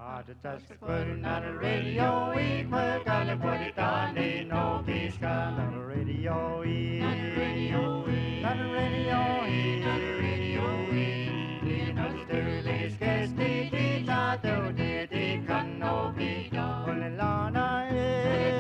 Just putting on the radio, we put on the put it on, they know he's got on the radio, on the radio, on the radio, on the radio, you know the earliest guess, they thought they can know be done. Well, Lana, it's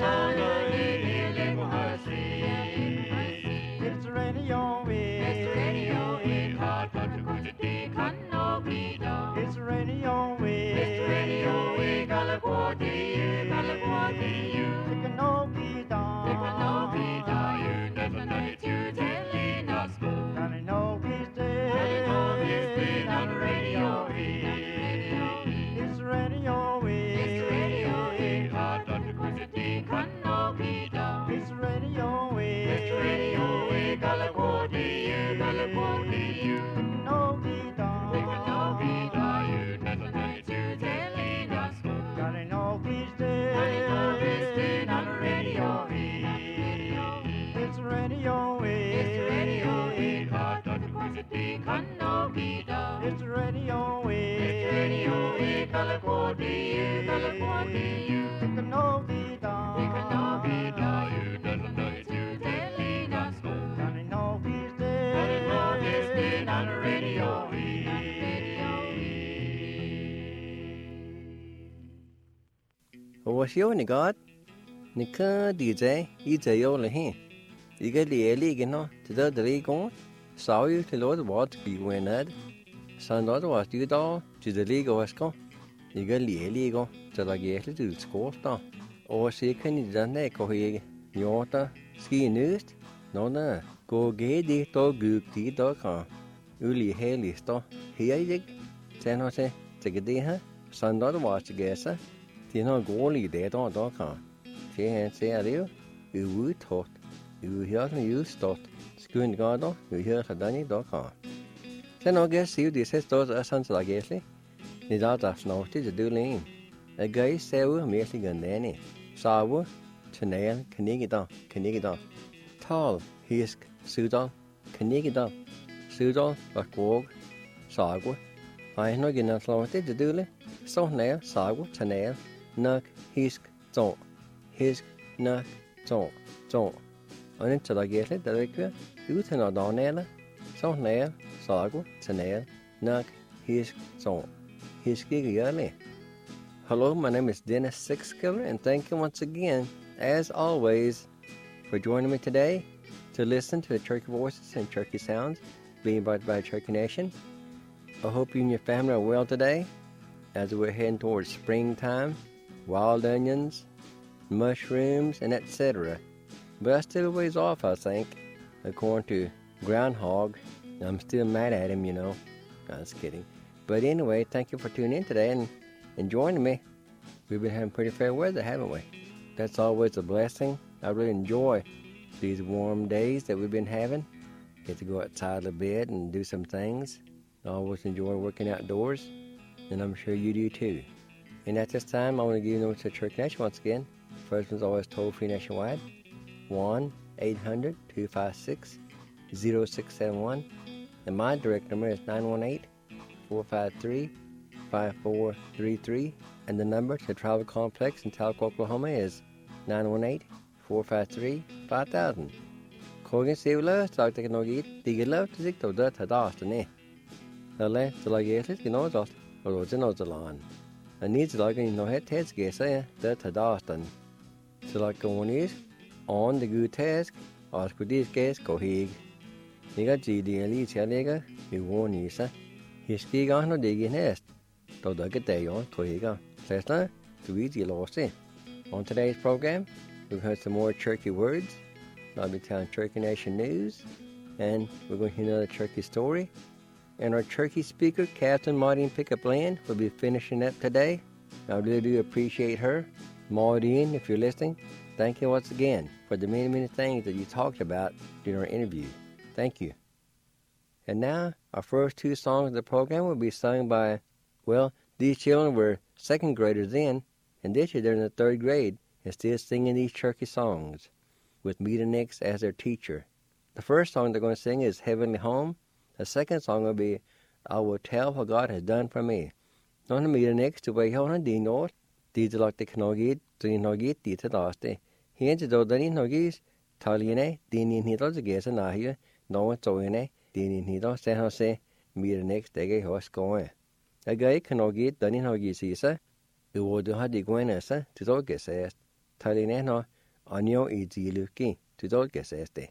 the radio, it's the radio, it's hard for the good they can know be done. It's the radio, it's the radio, we got a quarter, you got a quarter, you can know be done. They can know be done, you never know it, you telling us good. Gonna know he's dead, gonna know he's dead on the radio, it's the radio, it's the radio, it's hard for the good they can know be done. It's the radio, it's the radio, we got a quarter, you got a quarter, you can know be done. They can know be done, you never know it, you telling us good. Gotta know he's dead, gotta know he's dead on the radio, it's the radio, it's the radio, it's hard for the good they can know be done. It's the radio, it's the radio, we got a quarter, you got a quarter, you can know be done. They can know be done, you never know it, you telling us good. Gotta know he's dead, gotta know he's dead on the radio. What's your God? Nika DJ, it's a yola here. You get the ellie, no, to the league saw you to Lord what be when ad. Son Lord was you doll, to the league was go. You get the ellie go, to the get to the school star. Or see can you done that go here, yota, ski news? No, go get the dog goop the dog car. Uli Haley store, here you San Jose, take a day, huh? Son Lord was to guess, thì nó gỗ lì để đó cả xe liu ưu thốt ưu hiếu nó ưu stot skun gõ đó ưu hiếu thật đó nhỉ đó cả thế nó cái xíu thì sẽ tốt ở sân là cái gì thì đó là nó thì được lên cái cái xéo miếng thì gần đấy nè sao cho nên cái đó tall hisk sudan cái đó và cuộc sao quá ai nói cái nào nó thì được lên sau này sao quá cho nên nak hisk nak zong anh cho là ghét đấy cái ưu thế nào đó nè sau này sao quá cho nên nak hisk cái này. Hello, my name is Dennis Sixkiller, and thank you once again, as always, for joining me today to listen to the Turkey Voices and Turkey Sounds being brought by Turkey Nation. I hope you and your family are well today as we're heading towards springtime, wild onions, mushrooms, and etc. But I'm still a ways off, I think, according to Groundhog. I'm still mad at him, you know. I was kidding. But anyway, thank you for tuning in today and joining me. We've been having pretty fair weather, haven't we? That's always a blessing. I really enjoy these warm days that we've been having. Get to go outside a bit and do some things. I always enjoy working outdoors, and I'm sure you do too. And at this time, I want to give you a number to Church Nation once again. First one's always toll-free nationwide, 1-800-256-0671. And my direct number is 918-453-5433. And the number to the Travel Complex in Talco, Oklahoma is 918-453-5000. Kogan Sivla, Dr. Kanogit, Digila, Tizik, Toda, Tadastane. Nale, Zalagetis, Ginozos, or Rosinozalon. I need to like no head test guess, that Tadastan. So like on is on the good task, ask with this guess, go hig. Niga GD Elite Chalega, you won't use it. His ski on no digging nest. Though the get day on, Kohiga. Cessna, to easy lost it. On today's program, we've heard some more Turkey words. I'll be telling Turkey Nation news, and we're going to hear another Turkey story. And our Turkey speaker, Captain Maureen Pickup Land, will be finishing up today. I really do appreciate her. Maureen, if you're listening, thank you once again for the many, many things that you talked about during our interview. Thank you. And now, our first two songs of the program will be sung by, well, these children were second graders then, and this year they're in the third grade and still singing these Turkey songs with Mita Nix as their teacher. The first song they're going to sing is Heavenly Home. The second song will be I Will Tell What God Has Done For Me. Nó mì next to bay hao nó đi nó đi từ lạc nó git đi tới đó thế hiện giờ đó đi nó git thằng này đi nhìn đó cái gì nó hiểu nó cho này đi nhìn đó sẽ họ sẽ mì next cái họ score cái nó git đó nó git gì sao ủa đó họ đi quen nữa sao từ đó cái sẽ thằng này nó anh yêu ý gì luôn kì từ đó cái sẽ thế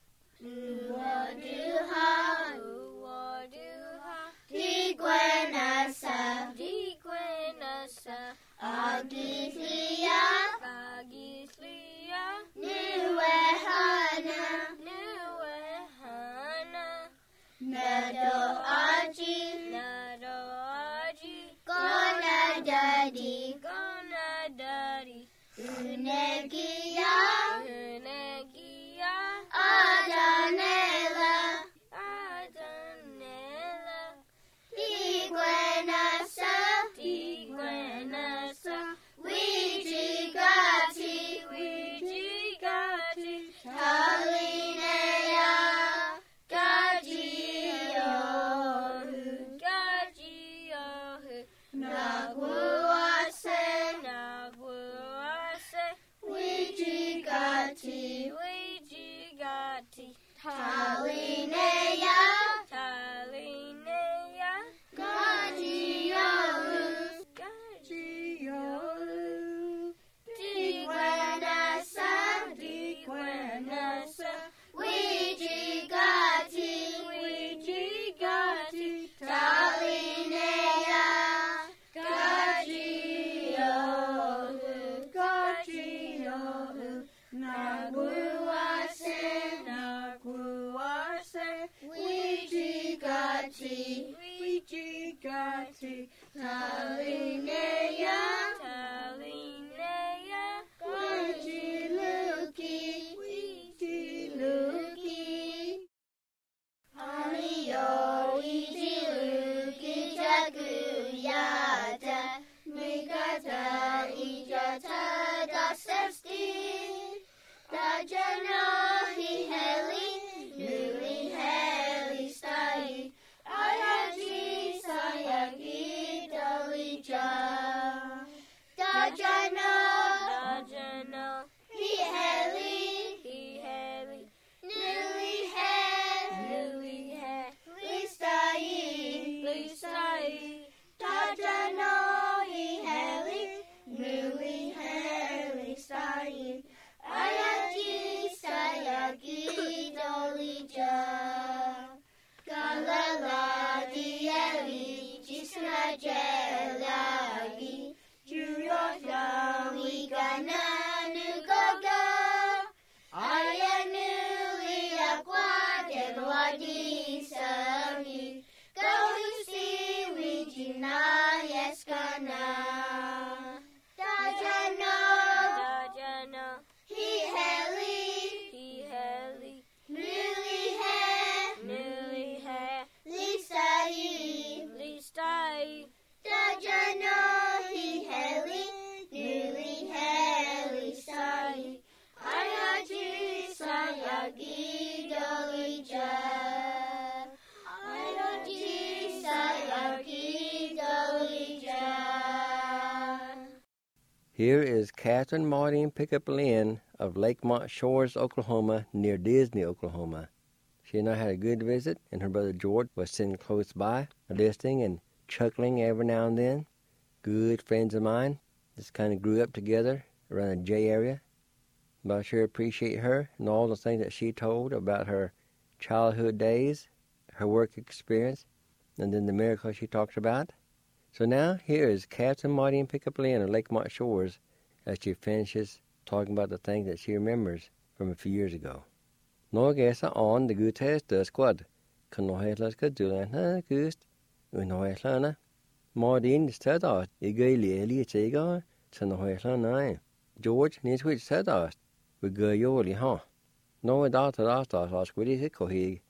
Here is Catherine Maureen Pickup Lynn of Lakemont Shores, Oklahoma, near Disney, Oklahoma. She and I had a good visit, and her brother George was sitting close by, listening and chuckling every now and then. Good friends of mine. Just kind of grew up together around the J area. But I sure appreciate her and all the things that she told about her childhood days, her work experience, and then the miracles she talks about. So now, here is Catherine Maureen Pickup Lynn of Lakemont Shores as she finishes talking about the things that she remembers from a few years ago. Nå gäsa on the good test the squad. Kan nå hetla ska dulan gust. Nå hetla na. Maureen stada I gayli eli tega så nå hetla nej. George ni switch stada. Vi gayoli ha. Nå data så skulle det kohig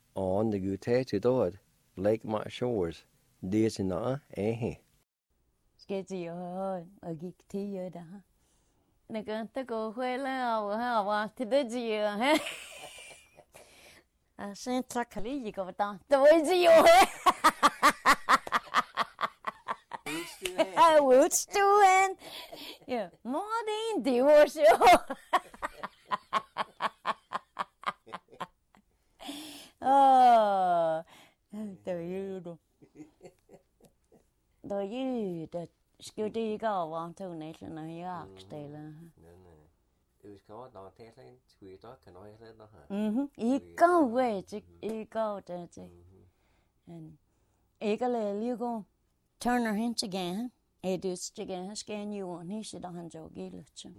on the good test to Lakemont Shores. This is not Cái gì ơi, ở cái thi ở đó. Này cái tôi có quay lại à, thì tôi gì à? À, sen chắc cái gì có ta, tôi gì à? what's doing? Yeah, morning devotion. Từ đó. Rồi đó, cứ đi có vào thâu này là nó yak đây là. It was đó thế lên quỳ đó cái nói lên đó hả? Ý câu về chứ, ý câu đó chứ. Ý cái là liu con Turner hin chứ gan, edits chứ gan, scan you on he should han jo gi lu chứ.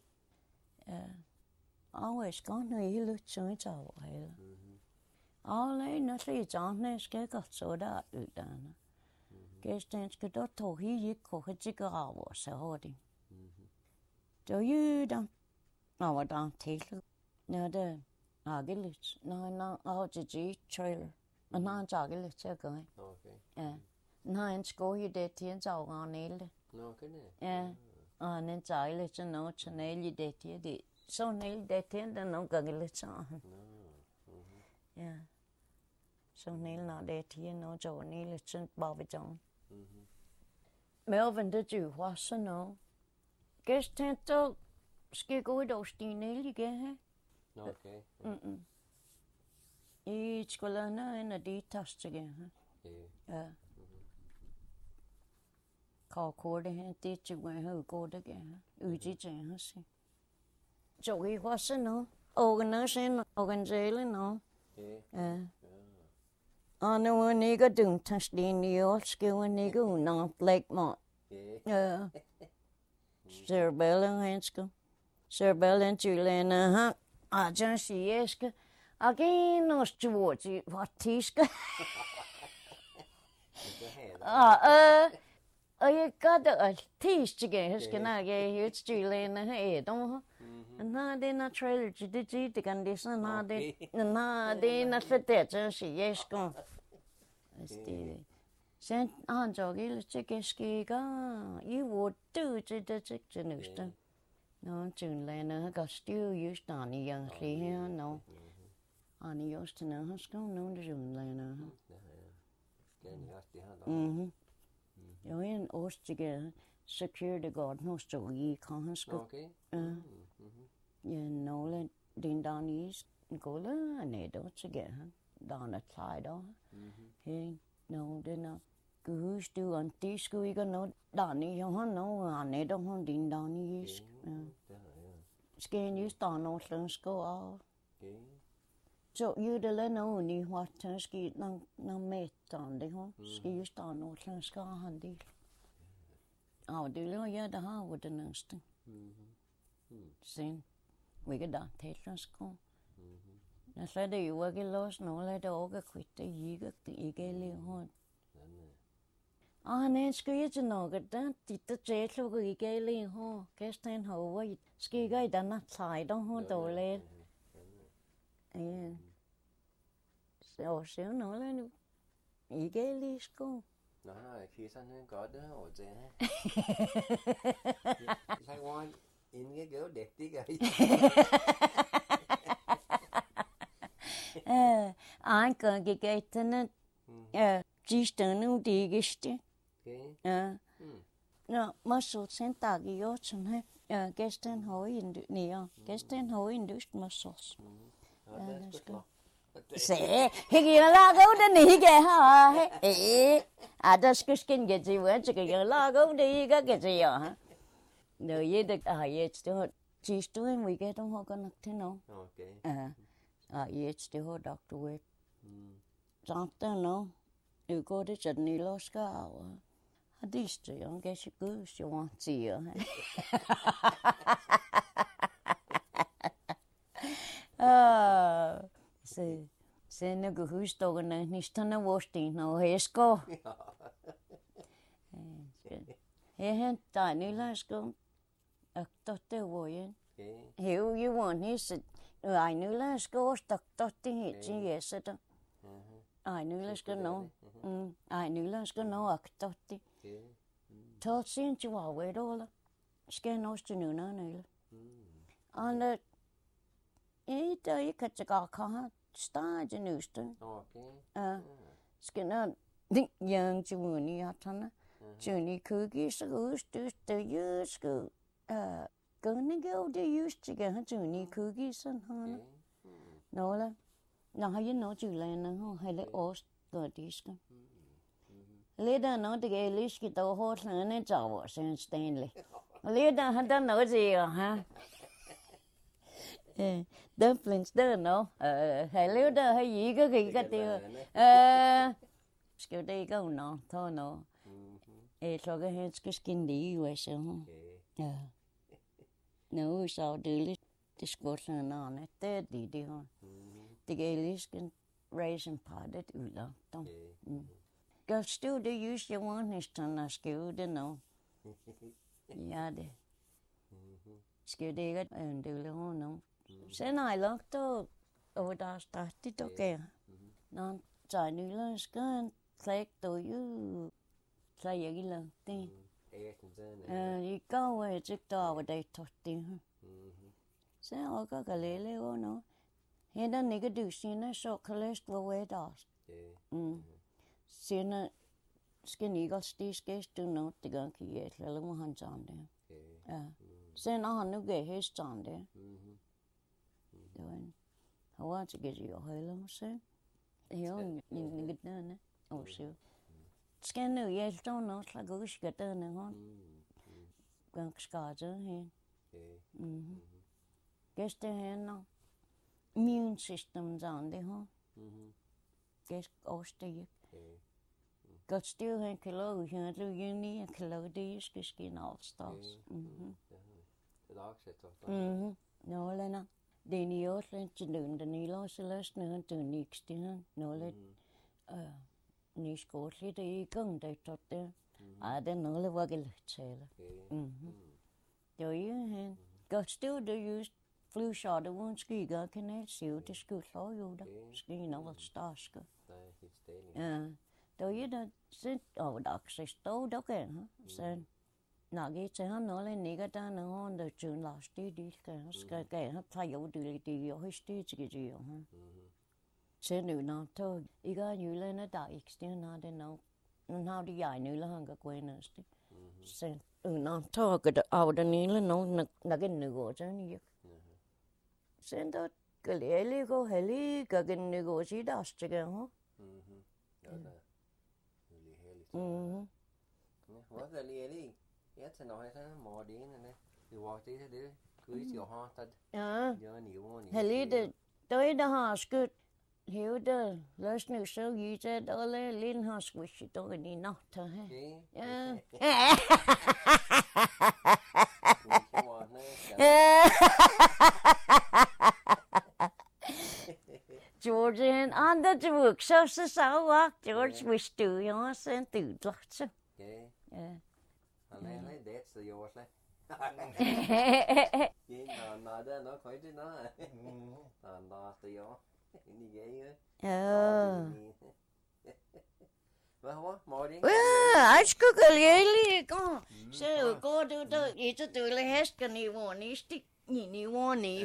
Always có nơi lu chứ cháu vậy là. Alle nó sẽ chọn này cái số đó được đó. Cái cái đó thôi hi có cái gì cái ảo sao hồi đi. Rồi you don't know what thế luôn. Nó đó cái lịch nó chỉ trailer. Nó cho cái lịch chơi coi. Okay. Nó anh có gì để tiền giàu ngon này luôn. No, cái này. Nên trái lịch cho nó cho này gì để tiền đi. Sau này để tiền đó nó cần cái lịch cho. Sau này nó để tiền nó cho này lịch cho bảo vệ chồng. Melvin đã chịu hóa sinh nó. Cái tên đó cái gói đầu tiên này gì cái Okay. Ý chỉ có là nó đi test chứ cái Khó khổ đấy hả, tí chứ ngoài hư cô đấy kìa, chỉ chẳng hả xí. Chỗ cái hóa sinh nó, organization nó. Nó này có đừng test đi nhiều, cái này có nó like mà. Cerebellum handsco. Cerebellum chule na ha. Jan sieska. Cái nó chuột chứ, what tiska. Cái đó tis chứ cái nào cái hiểu chule na hay đâu. Na de na trailer chứ đi thì cần đi sang na de na phải để cho sieska. Sen 저기 찍게스키가 이 워드 찌찌찌 느스다. 너 줄래나 가스티우 유스타니 양리야 너. 아니 요스트나 하스고 너 줄래나. 여긴 오스지게 security guard 노스쪽이 칸스고. 예 너래 딘다니스 고라 네도 찌게 다나 차이도. 해 no dena cứ stu an tí skui cái nó đani hon no ane đâu hon din đani is skin you sta no lần sko ao so you de le no ni hoa tan ski nang met tan de hon ski you sta no lần sko han đi ao de lo ya da ha wo de nast sin we get da te lần sko nó sẽ đi qua cái lối nó lại đâu cái khuyết cái gì cái liên hôn nên cái gì nó cái đó thì tôi chế luôn cái liên hôn cái tên hậu vậy cái đó nó xài đó hôn đồ lên xíu nó lên cái liên cô nó khi sang có đứa ở trên Thái Quan in cái kiểu đẹp tí cái anh cần cái tên chỉ cần nó đi cái gì nó mà số sen ta cái yếu chân hết cái tên hỏi in được nè cái tên hỏi in được mà số sẽ cái là gấu đó nè cái ha đó cái gì vậy cái là gấu đi cái gì hả rồi vậy được vậy chỉ tôi mình cái trong họ có thế nào yes, the whole doctor work. Something no, you go to Sydney last hour. This the young guy she goes, she wants you. Se no go who's talking na nistana washing no hesko. He ta ni last go. Totte woyen. Hiểu you want he said ai nữa là school tật tiếng chỉ vậy sao đó ai nữa là school nó ai nữa là school nó ở tật tiếng thôi xin chú bảo về đó là school nó chỉ nữa này là anh là ý tới cái cái khó start cho nữa đó school nó định yang chú muốn đi học thằng Junie cookie so to use go gonna go to use to get Junie cookies and Hannah. No la. Now you know Julian and how the ost got this. Later no the gay list get the horse and it's ours and Stanley. Later had done no deal, huh? Dumplings don't know. Hello there, hay gì cái tiêu. Skill đây go no, thôi no. So cái hết cái skin đi vậy sao? No, so do discussion on it. Thế đi hả? The gay list can raise and potted ula. Don't. Go still do use your one is to na skill the no. Yeah, de. Skill đây cái do le no. Sen I look to over that started okay. Non trái nữ là scan click to you. Say cái lần tin. You go away just over there to tin. Sen ở cái lele ô no. Hiện đang nãy cái điều xin nó so cholesterol way đó. Xin nó skin eagle stage to no thì cái kia là lúc hắn chọn đấy. Sen nó hắn nó cái hết chọn đấy. Rồi, hoa chỉ cái gì ở hơi lắm xem, hiểu những cái đó nữa, ồ siêu, scan nữa vậy cho nó là cái đó nữa hả, cái scar chứ hen, cái đó hen nó, immune system dàn đấy hả, cái osteoid, cái still hen cái lô hiện rồi những này cái lô đi cái skin all stars, nó lên nào. Để nhiều lên chỉ đường để nhiều lo sẽ lấy nữa từ next tiếng nó lên ní school thì đi gần đây cho thế để nó lên qua cái lịch chơi là rồi hen got still do use flu shot the one ski ga cái này xíu thì school lo yêu đó ski nó vào stars cơ rồi đó sẽ ở đọc sẽ tốt đó cái hả sen nãy cái chuyện nó lên này cái ta nó hôn được chuyện là đi cái nó thay đổi đi ở hết cái gì hả sẽ nữ nào thôi ý cái như lên nó đại extent nó để nó đi dài nữa là hàng cái quên nữa sẽ nào thôi cái ở đây này là nó cái nữ gọi cho như vậy sẽ đó cái lẽ có hay lý cái nữ gọi gì đó chứ cái hả What the lily? Yes, and I said more din and you walked it there. Good your heart that. Hello, tới đó họ cứ hiểu đó, lớp nữ sâu gì chứ đó là lên họ squish đó cái gì nó thôi ha. George and on the workshop so walk George wish to you send to lots. That's the yours này. Nó đó nó khỏi chứ nó. Nó từ yo. Như vậy á. I should go really go. So go to the it's a to the house can you want it stick you want it.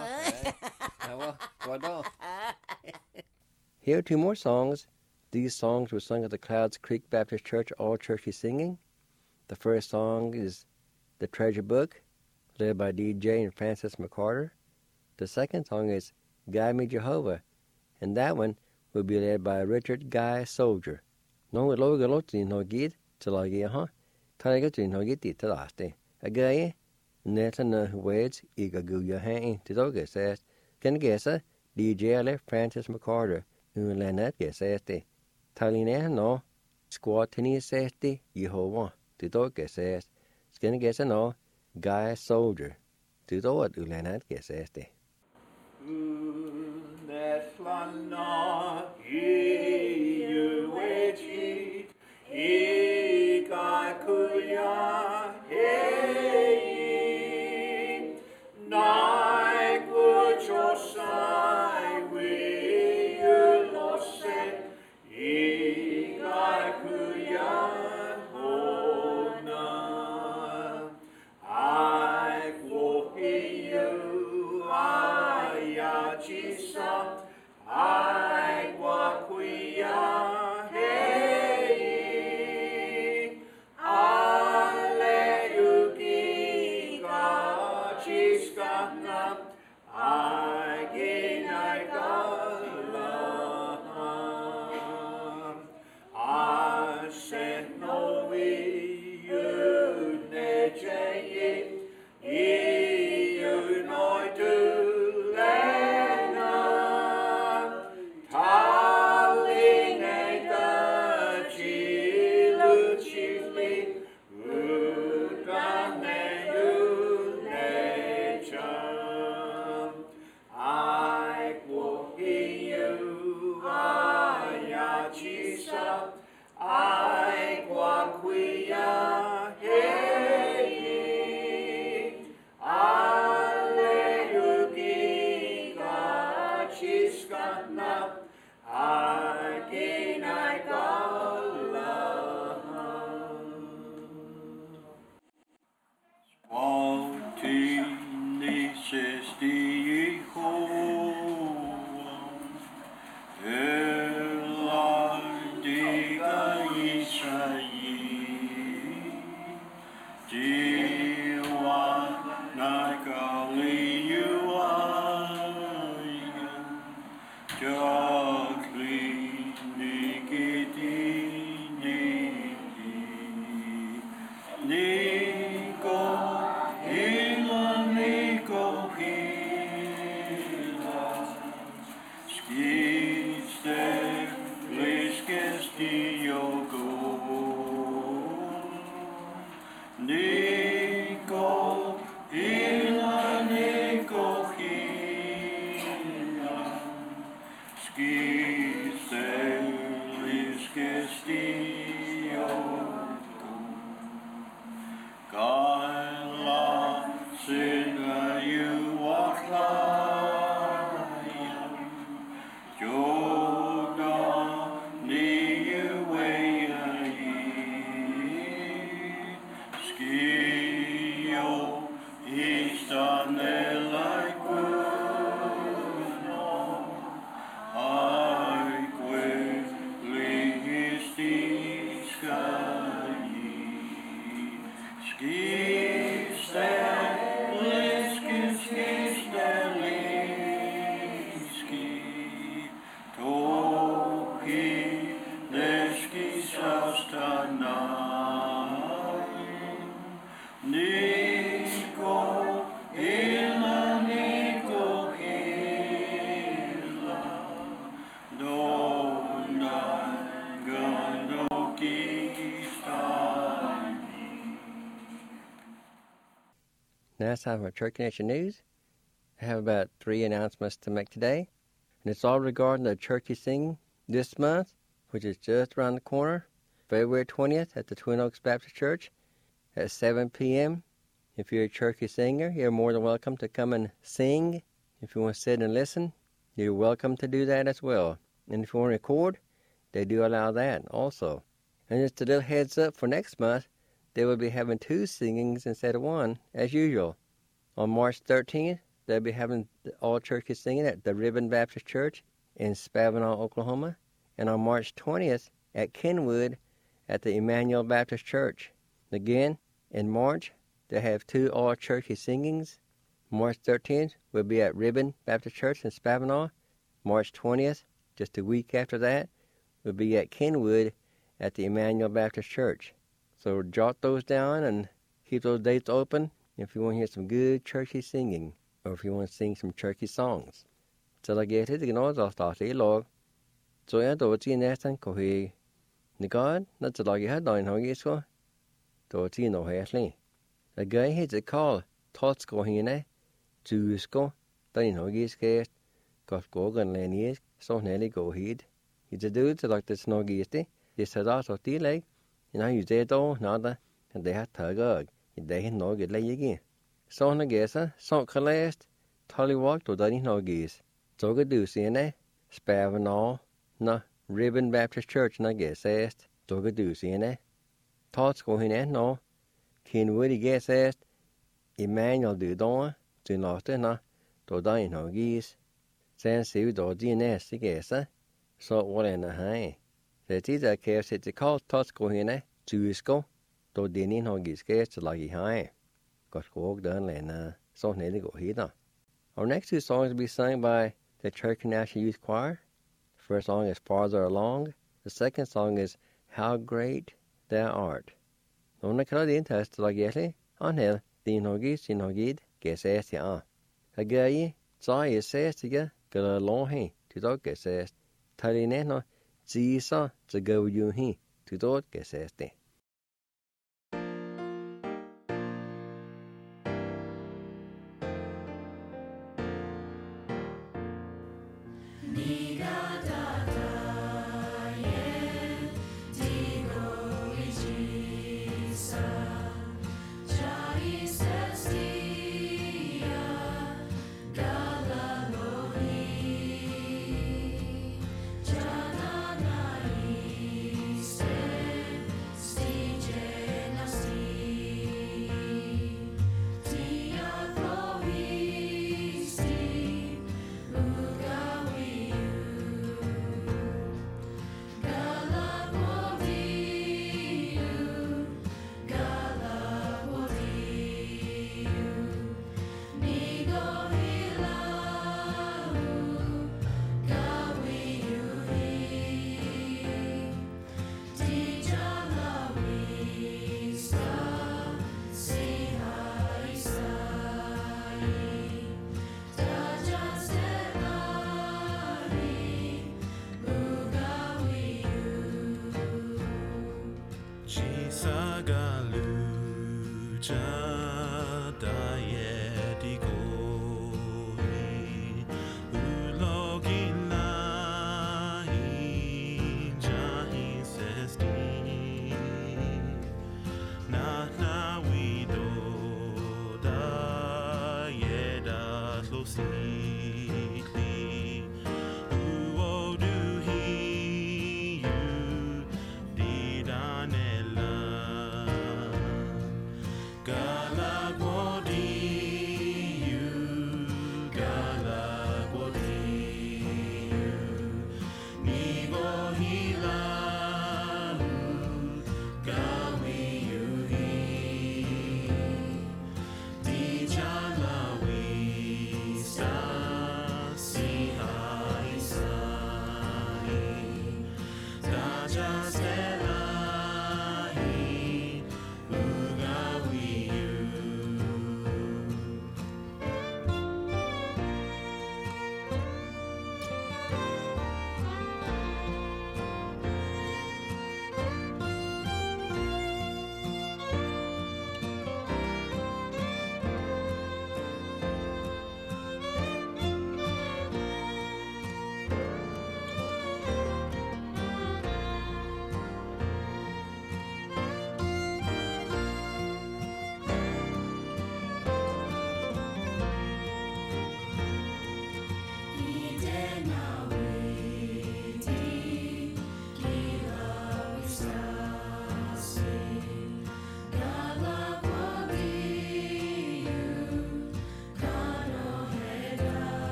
Here are two more songs. These songs were sung at the Clouds Creek Baptist Church All Churchy Singing. The first song is The Treasure Book, led by DJ and Francis McCarter. The second song is Guide Me Jehovah, and that one will be led by Richard Guy Soldier. No lo ga lo tin no gid to la gi ha. Ta ga tin no gid ti ta laste. A guy net na words I ga gu ya ha to do ga says can guessa DJ le Francis McCarter who lenet ga says te. Taline no squat tini says te Jehovah to do ga says can guessa no Guy Soldier to do what ulenet ga says te. Neslana you wait ikakuya hey nai kuchosai we lose ikakuya hona I will hear you Chisa, I walk we Now it's time for Church Connection News. I have about 3 announcements to make today, and it's all regarding the churchy singing this month, which is just around the corner, February 20th at the Twin Oaks Baptist Church at 7 p.m. If you're a churchy singer, you're more than welcome to come and sing. If you want to sit and listen, you're welcome to do that as well. And if you want to record, they do allow that also. And just a little heads up for next month, they will be having 2 singings instead of 1, as usual. On March 13th, they'll be having all churches singing at the Ribbon Baptist Church in Spavinaw, Oklahoma. And on March 20th, at Kenwood at the Emmanuel Baptist Church. Again, in March, they have 2 all churches singings. March 13th will be at Ribbon Baptist Church in Spavinaw. March 20th, just a week after that, will be at Kenwood at the Emmanuel Baptist Church. So jot those down and keep those dates open if you want to hear some good churchy singing, or if you want to sing some churchy songs. Så la get it, you all start I log. Så jeg da til næsten ko he. Nigad, na så lag jeg da en hage så. Da til no hæsling. The guy has a call, Totsko hine, Tusko, da en hage skæst. Godt gågen lænies, så nælig gå hid. It's a dude to like the snoggiesti. This had also delay. And I use that all, nada, and they had tugg, and they had no good lay again. So on the guessa, so last, Tolly walked to Danny Noggies. So good do see in Spavinaw, na, Ribbon Baptist Church, na guess asked, so good do see in Tots go in no, Kenwood guess asked, Emmanuel do don, soon lost it, na, to Danny Noggies. San Sue do DNS, guessa, so what in the high. Det er der kan sætte kald Totsko henne, Tusko, då denne hogis gæst lag I high. Godt gå den lena, så nede gå hida. Our next 2 songs will be sung by the Church National Youth Choir. The first song is Farther Along. The second song is How Great Thou Art. Nona kan det test lag jæsli, han hel, din hogis, sin hogid, gæsæst ja. Agayi, så I sæstige, gala long he, til dog gæsæst. Taline no, Zisa to go you he to dot geseste. Stay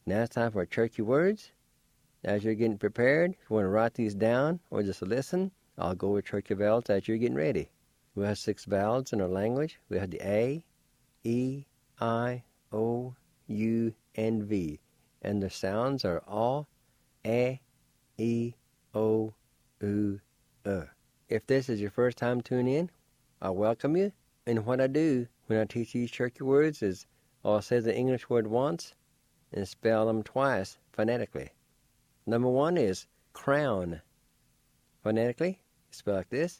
Now it's time for churchy words. As you're getting prepared, if you want to write these down or just listen, I'll go with churchy vowels as you're getting ready. We have 6 vowels in our language. We have the A, E, I, O, U, and V. And the sounds are A, E, O, U, If this is your first time tuning in, I welcome you. And what I do when I teach these churchy words is I'll say the English word once and spell them twice phonetically. Number 1 is crown. Phonetically, spell like this: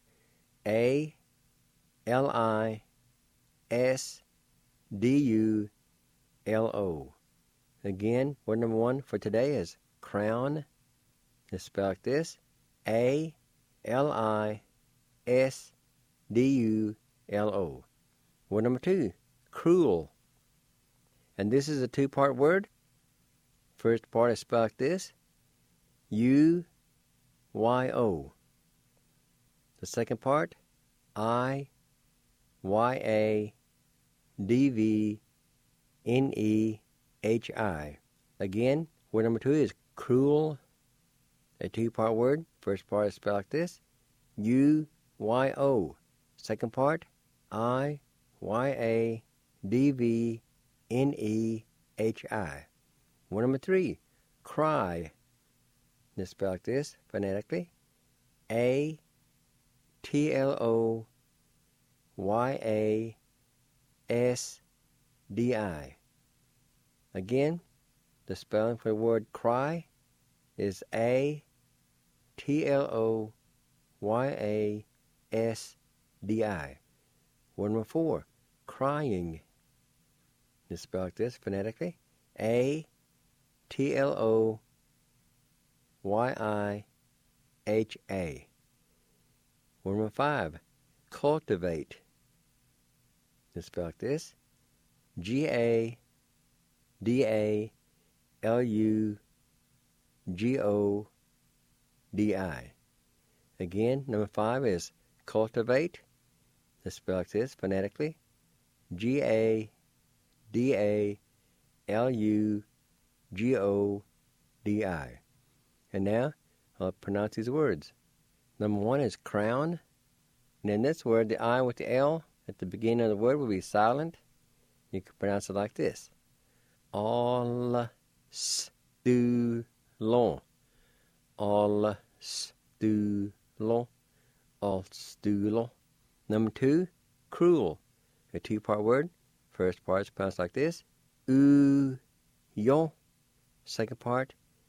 A-L-I-S-D-U-L-O. Again, word number 1 for today is crown. It's spelled like this: A-L-I-S-D-U-L-O. Word number 2, cruel. And this is a 2-part word. First part is spelled like this: U-Y-O. The second part, I-Y-A-D-V-N-E-H-I. Again, word number 2 is cruel. A 2-part word. First part is spelled like this: U-Y-O. Second part, I-Y-A-D-V-N-E-H-I. Word number 3, cry. It's spelled like this phonetically: A-T-L-O-Y-A-S-D-I. Again, the spelling for the word cry is A-T-L-O-Y-A-S-D-I. Word number 4, crying. It's spelled like this phonetically: A-T-L-O-Y-I-H-A. Word number 5, cultivate. It's spelled like this: G-A-D-A-L-U-G-O-D-I. Again, number 5 is cultivate. It's spelled like this phonetically: G-A-D-A-L-U-G-O-D-I. And now, I'll pronounce these words. Number 1 is crown. And in this word, the I with the L at the beginning of the word will be silent. You can pronounce it like this: all-stu-long. All-stu-long. All-stu-long. Number 2, cruel. A 2-part word. First part is pronounced like this: U-yo. Second part,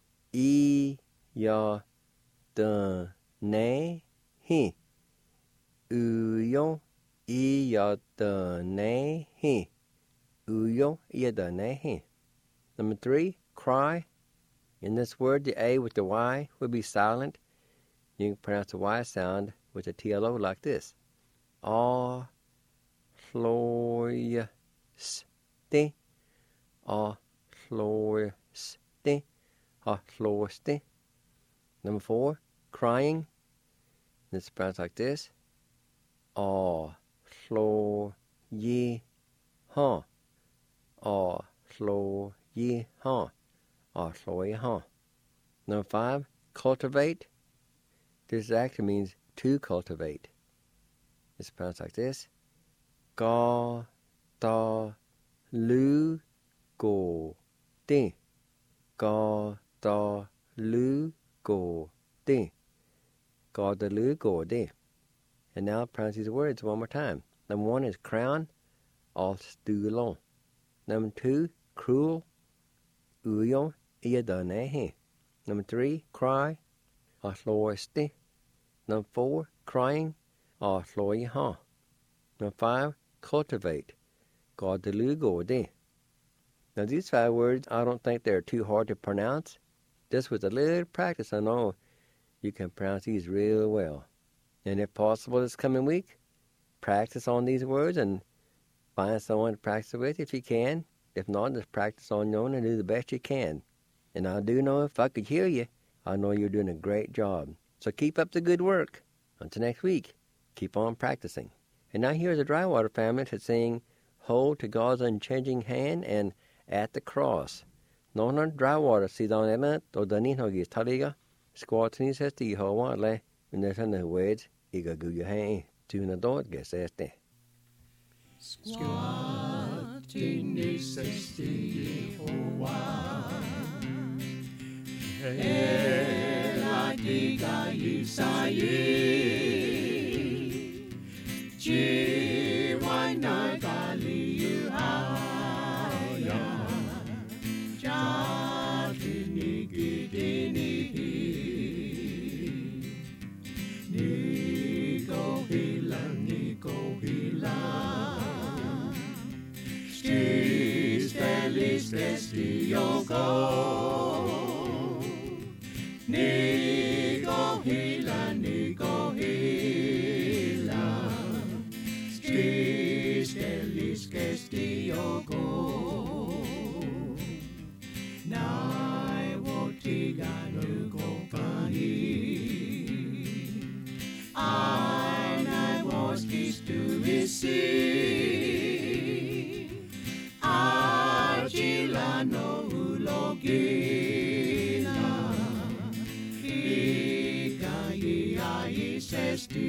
I-ya-da-ne-hi. U-yo, I-ya-da-ne-hi. U-yo, I-ya-da-ne-hi. Number 3, cry. In this word, the A with the Y will be silent. You can pronounce the Y sound with the T-L-O like this: A-flo-y-sti. A-flo-y-sti. A-flo-y-sti. Number 4, crying. It's pronounced like this: A-flo-y-ha. A-flo-y-ha. A-flo-y-ha. Number 5, cultivate. This actually means to cultivate. It's pronounced like this: Ga-da-lu-go-di. Ga-da-lu-go-di. Ga-da-lu-go-di. And now I'll pronounce these words one more time. Number 1 is crown. All-stu-long. Number 2, cruel. U-yo, I-ya-da-ne-hi. Number 3, cry. A-flo-y-sti. Number 4, crying. A-flo-y-ha. Number 5, cultivate. Ga-da-lu-go-di. Now these 5 words, I don't think they're too hard to pronounce. Just with a little practice, I know you can pronounce these real well. And if possible this coming week, practice on these words and find someone to practice with if you can. If not, just practice on your own and do the best you can. And I do know if I could hear you, I know you're doing a great job. So keep up the good work. Until next week, keep on practicing. And now here's the Drywater family to sing Hold to God's Unchanging Hand and At the Cross. Någon dry water sidan ena då den inte har gist taliga. Squatni ses de hawa le unnätan en wed iga guja hei tuna dot geseste. Squatini ses de hawa. Hela diga isaye. Jiwana gali you haya. Jatini gidini. Nico hila. Stistelis testiogo. Nico hila. Stistelis testiogo. Nai wotiga nugo pahi. I was kissed to receive. Agilano ulogila. Ika sesti.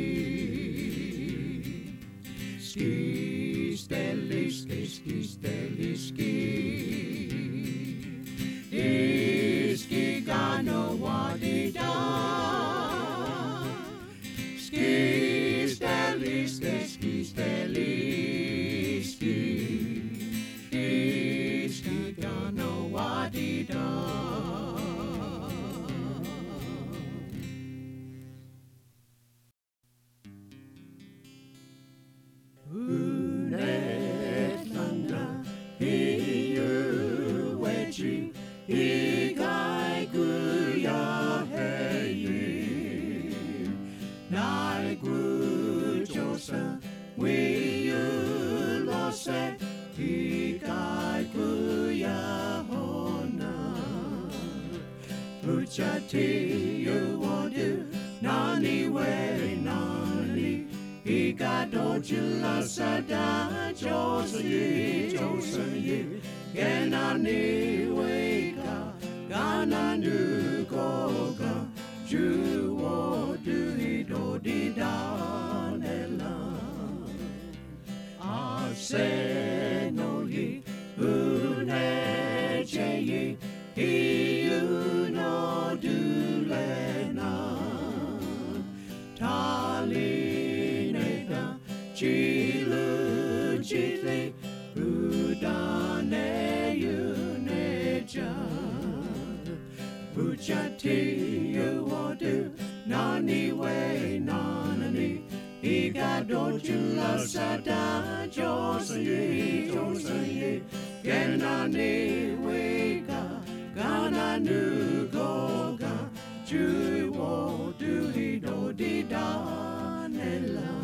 Skisteliski. Iski gano wadida. Skisteliski. Iski gano wadida. Unetlanda hiu wechi ikai kuya heyi. Nai gujosa wiu lose ikai kuya hona. Puchati you wadu nani we nani. Ika dojila sada josayi genani weka gananu goga juwo duhido didanela asenoli unejeyi iuno dulena tali Chilu chitli udane yuneja Puchati yuwadu nani we nanani Iga dojula sada josayi Genani weka gananu goga Juwo duhido didanela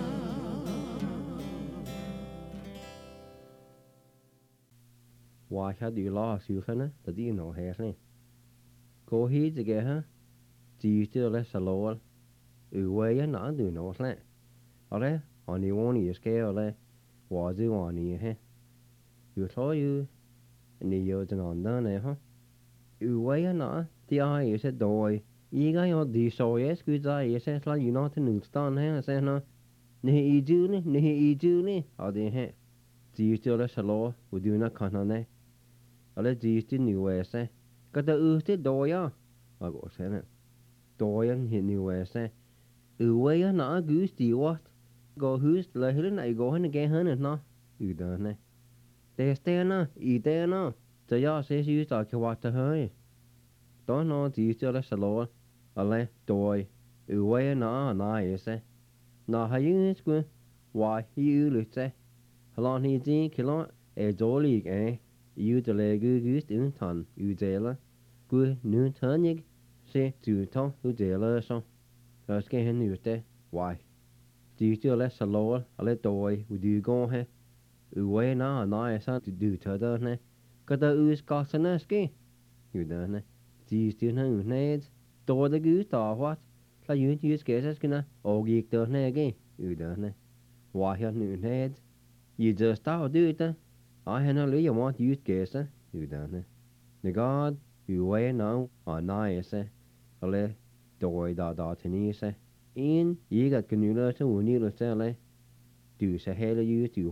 Why had you lost you that you know hairney? Go he to get her. Do you still less a lower? Away and not do no slant. Or on you only a scale, was you on you, eh? You saw you, and the years and on done, eh, huh? Away and not, the eye is a doy. You got your de so yes, good eye, says like you not a new stone, eh? Say no. Nahi Junie, or the head. Do you still less a lower? Would you not come on there? Eller dit i USA. Kan der ute doja? Og går sådan. Dojen hen i USA. Uwe na gus diort. Går hus la hele na går hen igen hen na. Udane. Det stena I dena. Så jeg ses just der kan være til høje. Der når de stiller salor. Eller doj. Uwe na ese. Na har jeg sgu. Why I lytte. Halon hi din kilon dårlig eh. The lege gust untan udela. Gu nu tanig se du ta udela så. Der skal hen ute. Why? De still less a lower, a let doy, would you go he? Uwe na sa to do to the ne. Kada us gasaneski. You done. De still no ned. Do the goose or what? La you use guesses gonna or geek the negi. You done. Why have new ned? You just do it. I had no you want use guesses. You done. God u way now on nice ale doi da tenise in ye got canula to unilo sele do se hele you do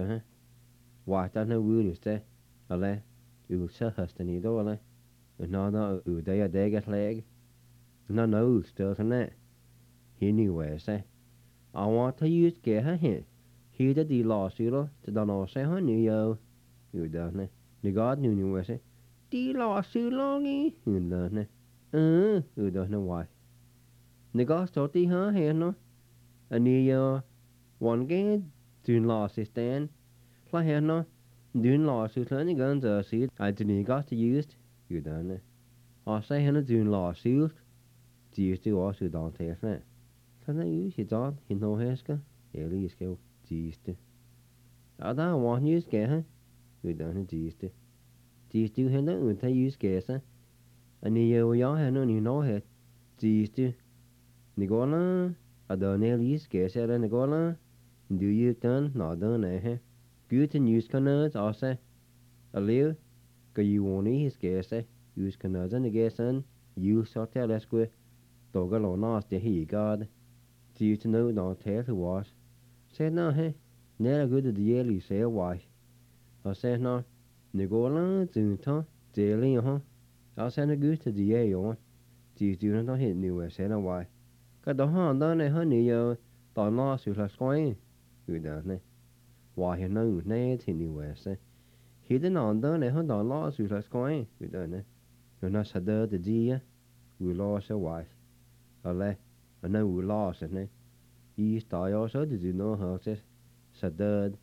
what na wulu ste ale u se hastani do ale na u de get leg no still ne he knew where say I want to use get her here he did the last year to don't know say honey yo you done ne God knew where say the last year longy you done ne you don't know why God started her here no and you one game doing last is then fly here no doing last is learning guns see I didn't got to used you done ne I say henne doing last used used to also don't take ne kan jeg use det i nå hersker eller skal tiste ada want use skal vi dan tiste tiste henne ud ta use skal ani yo ya henne ni no het tiste ni gona ada ne use skal eller ni gona do you dan no dan he good news kanad asa aliv ka you woni skal use kanad ni gesan you sort der sku doga lo nas de he god do you to know not tell who was said no hey never good at the yearly say why I said no Nicola do to daily I said no good to the year on do you not hit new said no why got the hand on a honey yo don't lost you last going you don't why he know net in new say he didn't on done a hand on lost you last going you don't you're not said the dear we lost a wife ale I know we lost it, he started also to do no houses. Said,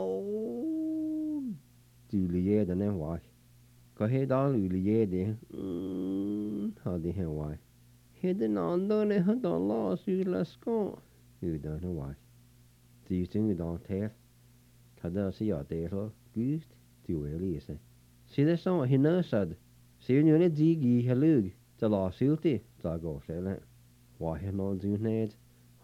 oh, Juliet and then why? Go ahead, all Juliet, how the hell why? He didn't know they had done lost you last go. You don't know why. Do you think you don't tell? Kada see your day, goose, do you really say? See the song he knows said, see you need Ziggy, hello, the lawsuit, the go say that. Why he not do need?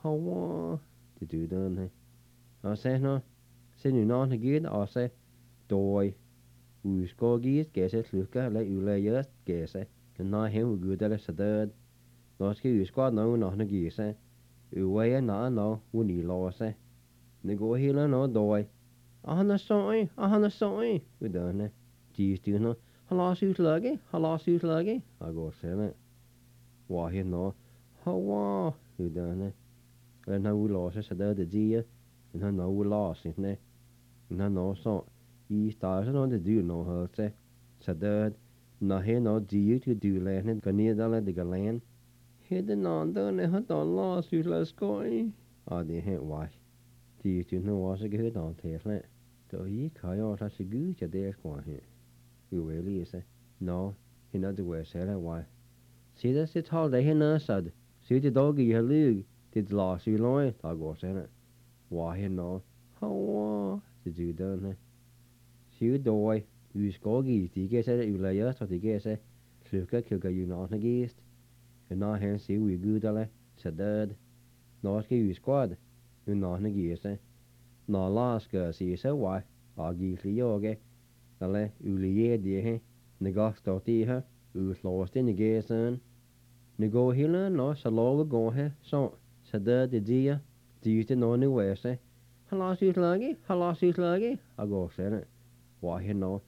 How to do done? I say no. Say you not again. I say, doy. We score geese. Guess it. Look at let you lay just guess it. Can not him we good at a dead. Not ski you squad no not geese. You way and no. We need law say. They go here no doy. I na sorry. I na sorry. We done it. Geese do no. Hello suit luggy. Hello suit luggy. I go say it. Why he no. How you done it? And how we lost it, the dear, and how no we lost it, ne? And how no so, he started on the do no her say, said that, no he no dear to do land, can near the land. He did not done it, had on lost you last going. I didn't why. Do you know what's a good on tail? So he cry out as a good at their squad here. You really say, no, he not the way said why. See that's it all they had said. See the doggy you lug did last you long I go saying it. Why he no? How did you done? See doy you skoggy the guess it you lay us or the guess it. Look at you not against. And now here see we good said that. No ski you squad. You not against it. No last girl see so why. I'll give you yoga. Ale ulie de he. Negast started her. You lost in the guess nu går hele nå så lov at gå her, så det dia, det nå nu er sig. Hallas utlage, og går sen. Hvor her nå,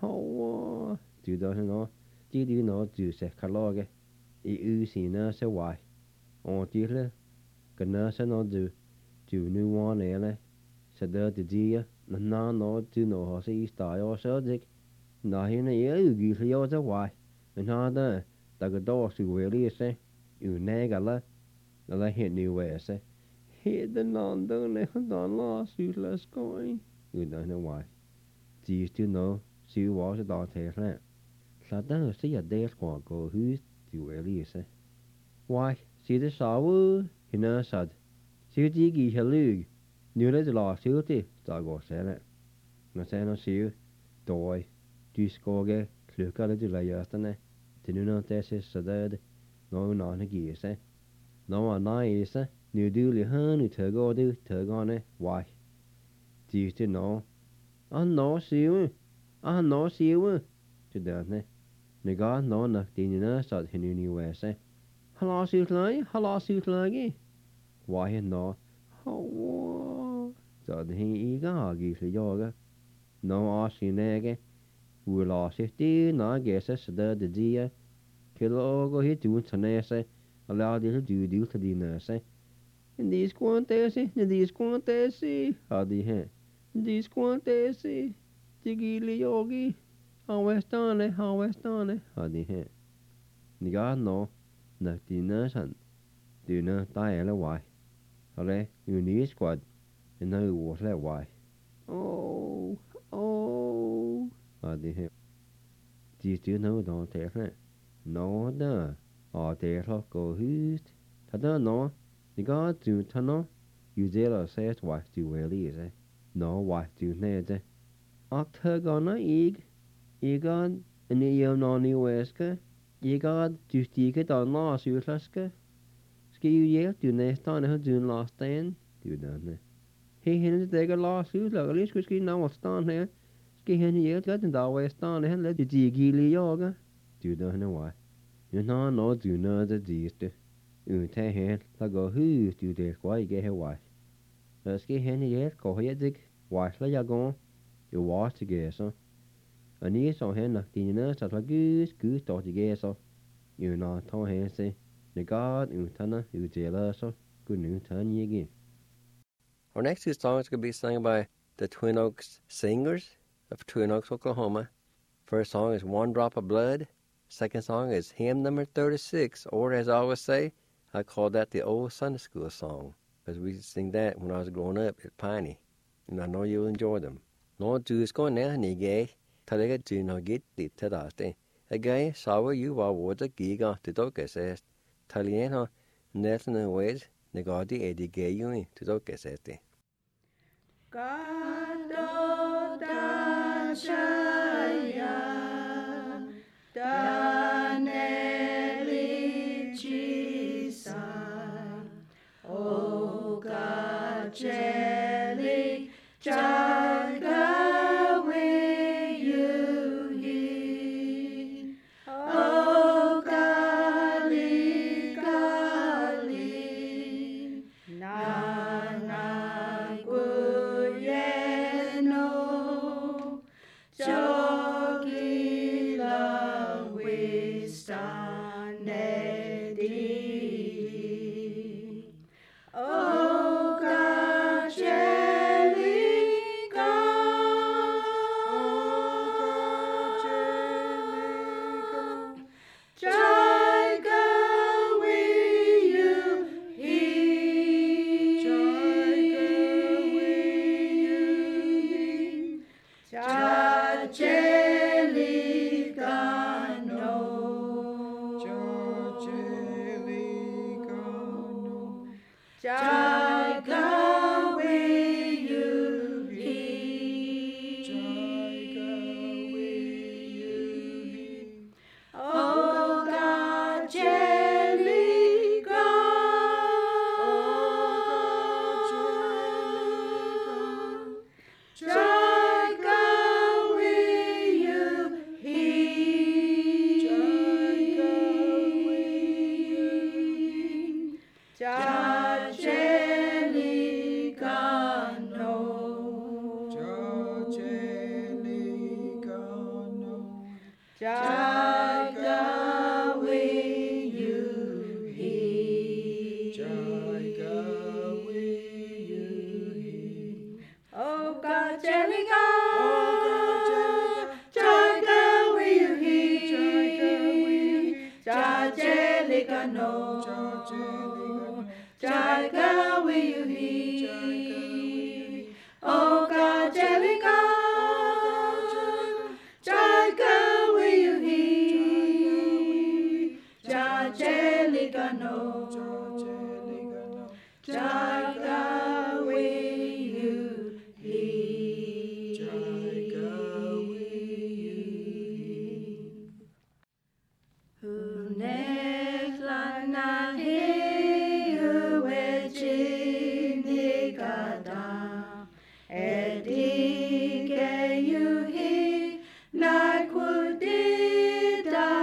how du der nå, du nå du se kalage. I usina så why. Og det kan så nå du nu one ele. Så det dia, nå du nå har sig start og så det. Nå hende er ugift jo så why. Men har der the door to really say, you nagala, and I hit new way say, hit the non done lost you less going. You don't know why. Do you still know? See you was a dog tail lamp. So then see a day's one go who's you really say. Why, see the shower, he knows said. See Jiggy Halug, new little lost you, dog was saying it. No say no see you, doy, do you score get, look at it like yesterday. Til nu når det er så der no not giver sig. No nej is nu duly han nu tøger du tøgerne why. Do you know? No see you. No see you. Til der ne. Nega no na dinina sat hinu ni wese. Halasutlagi. Why no? Oh, so the he eager gives yoga. No asinege. We lost 50 na guesses the dia. Kilo go hit you to nese. Allow you to do to the nurse. In these quantesi, how the he. These quantesi. Tigili yogi. How west on it, how the he. Niga no. Na dinnersan. Do not die why. Alright, you need squad. And now you was let why. Oh, the he. Did you know don't take it? No, no. Oh, take it go hoot. Tada no. Niga do tano. You zero says why do well is eh? No, why do need. Octagona ig. Igad, and you no new wesker. Igad, do stick it on loss useless. Ski you yet do next on who do last stand? Do done. He hinted they got lost you like at least we now what's down here. Ski hen yet got in the west on and let the gilly yoga. Do done why. You know no do know the deest. You take hand like go who do this why get her why. Let's get hen yet go here dig. Why let ya go? You watch together. And you saw hen like the nurse at a goose thought together. You know told hen say. The God Utana Ujela good new turn ye again. Our next two songs could be sung by the Twin Oaks Singers of Twin Oaks, Oklahoma. First song is One Drop of Blood. Second song is Hymn number 36, or as I always say, I call that the old Sunday school song, because we used to sing that when I was growing up at Piney, and I know you'll enjoy them. Lord Jesus going now, Nige, Talaga do no get it to that. Again, sour you while water giga to dogas. Italiano Nathan Wade negati e di gayuni to doke sete. Gado Dachaya Daneli Chisai O Gajeli Jaga we you he O Gali Gali Nana Guyeno Jogila Wistanedi O Gajelica Jaiga we you he Jajelica no Jaiga we you he Oh Gajelica Jaiga we you he Jajelica no Jaiga we you he Oh Gajelica Jaiga we you he Jajelica no Jaiga we you he Oh Gajelica Jaiga we you he Jajelica no Jaiga we you he Uneklana he uwejinigada Edige you he nakwudida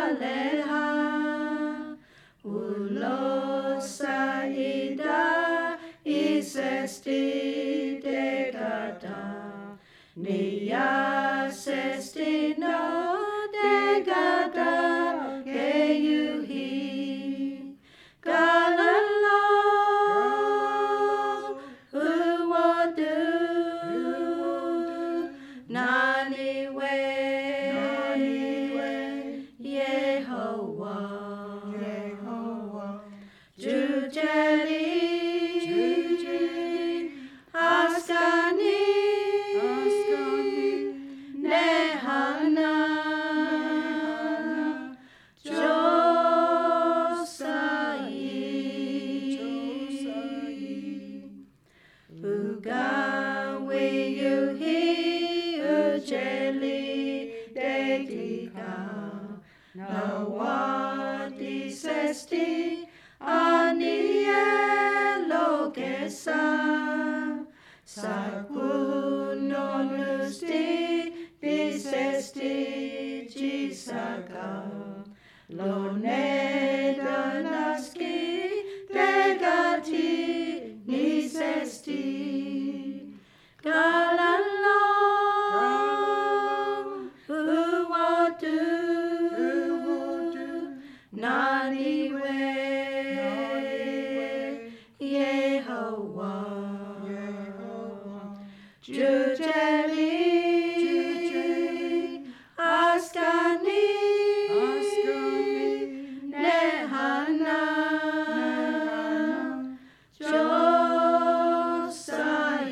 Nawadi sesti anielo kesa sakunonusti bisesti jisaka loneda naski degati nisesti kalalo uwadu naniwe Yehovah Jujeli Askani Nehana Josai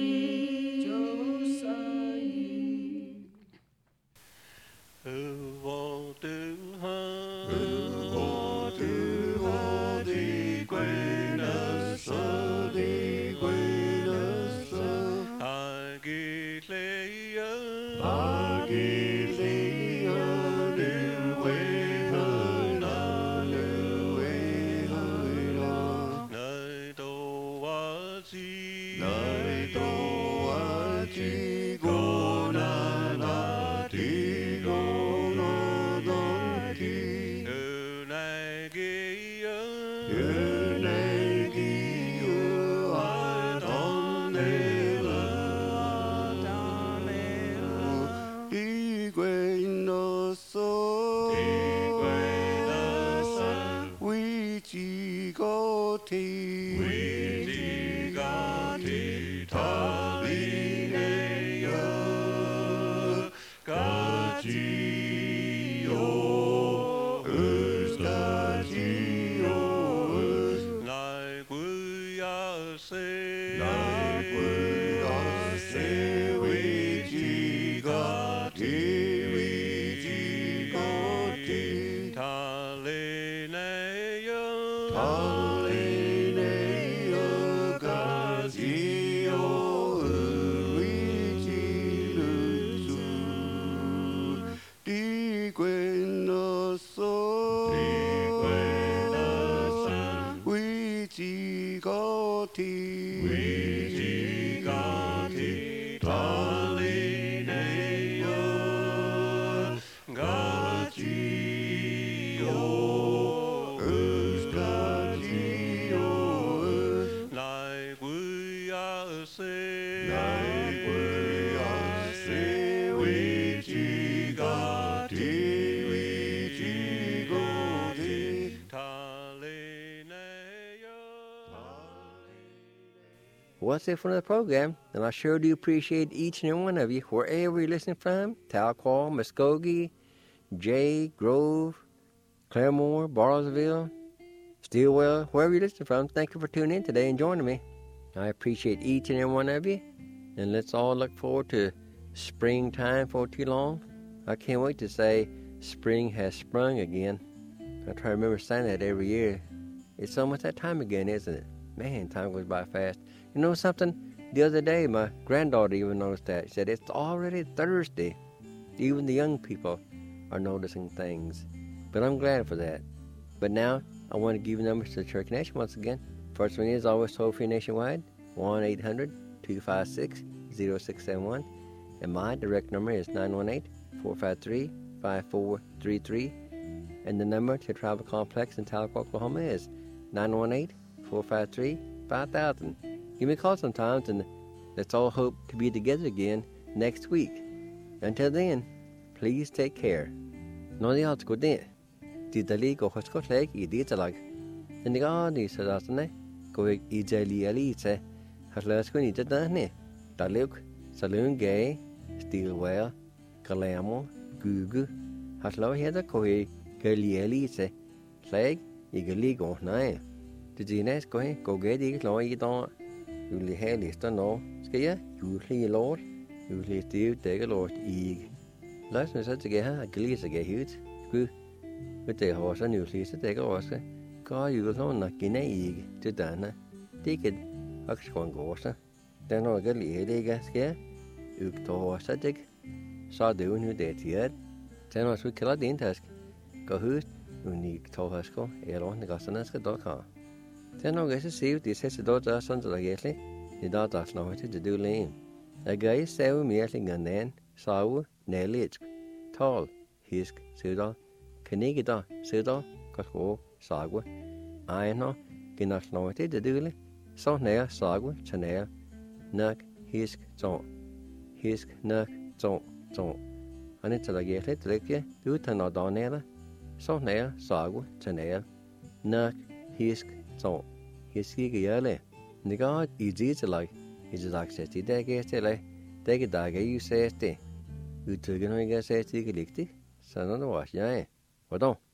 Well, that's it for the program, and I sure do appreciate each and every one of you, wherever you're listening from, Tahlequah, Muskogee, Jay, Grove, Claremore, Bartlesville, Stillwell, wherever you're listening from. Thank you for tuning in today and joining me. I appreciate each and every one of you, and let's all look forward to springtime for too long. I can't wait to say spring has sprung again. I try to remember saying that every year. It's almost that time again, isn't it? Man, time goes by fast. You know something? The other day, my granddaughter even noticed that. She said, it's already Thursday. Even the young people are noticing things. But I'm glad for that. But now, I want to give you numbers to the Cherokee Nation once again. First one is always toll-free nationwide, 1-800-256-0671. And my direct number is 918-453-5433. And the number to Travel Complex in Tahlequah, Oklahoma is 918-453-5000. Give me a call sometimes, and let's all hope to be together again next week. Until then, please take care. No the odds go there. Did the league or Hoscot Lake, you did a lag. And the garden said, Asane, go easily elite. Has less when you did that, Daluk, Saloon Gay, Stillwell, Calamo, Gugu, has low head a coy, girly elite. Flag, you league on nine. Did you next go get it, law you don't? You will have list no, scare, usually lord, usually still take a lord egg. Last night, to get her a glaze again, huge, good. With the horse and usually to take a horse, call you alone, not in a egg to Dana. Take it, Oxford Gorsa. Then I'll get the egg, scare. You to horse, I take. Saw the one who did yet. Then I should kill a dent task. Gå hud, unik tårhøsko, eller negasene skal dog ha. Det er noe som sier de siste døde sånn til deg egentlig, i dag da snart til det du leger. Jeg greier seg mer til gannen, sau, nærligsk, tal, hisk, sydal, kanigida, sydal, kasko, sagu, ejner, genasnart til det du leger, så nær sagu, chanel, nok, hisk, tårn. Hisk, nok, tårn. Han er til deg egentlig til ikke, uten å da nere, så nær sagu, chanel, nok, hisk, tårn. Hisk ikke gjør det. Nigar i ditalag, i dag sæt i dag til det. Det er dag jeg sæt det. Udtrykker når jeg sæt ikke ligtigt, så når det var jeg. Hvordan?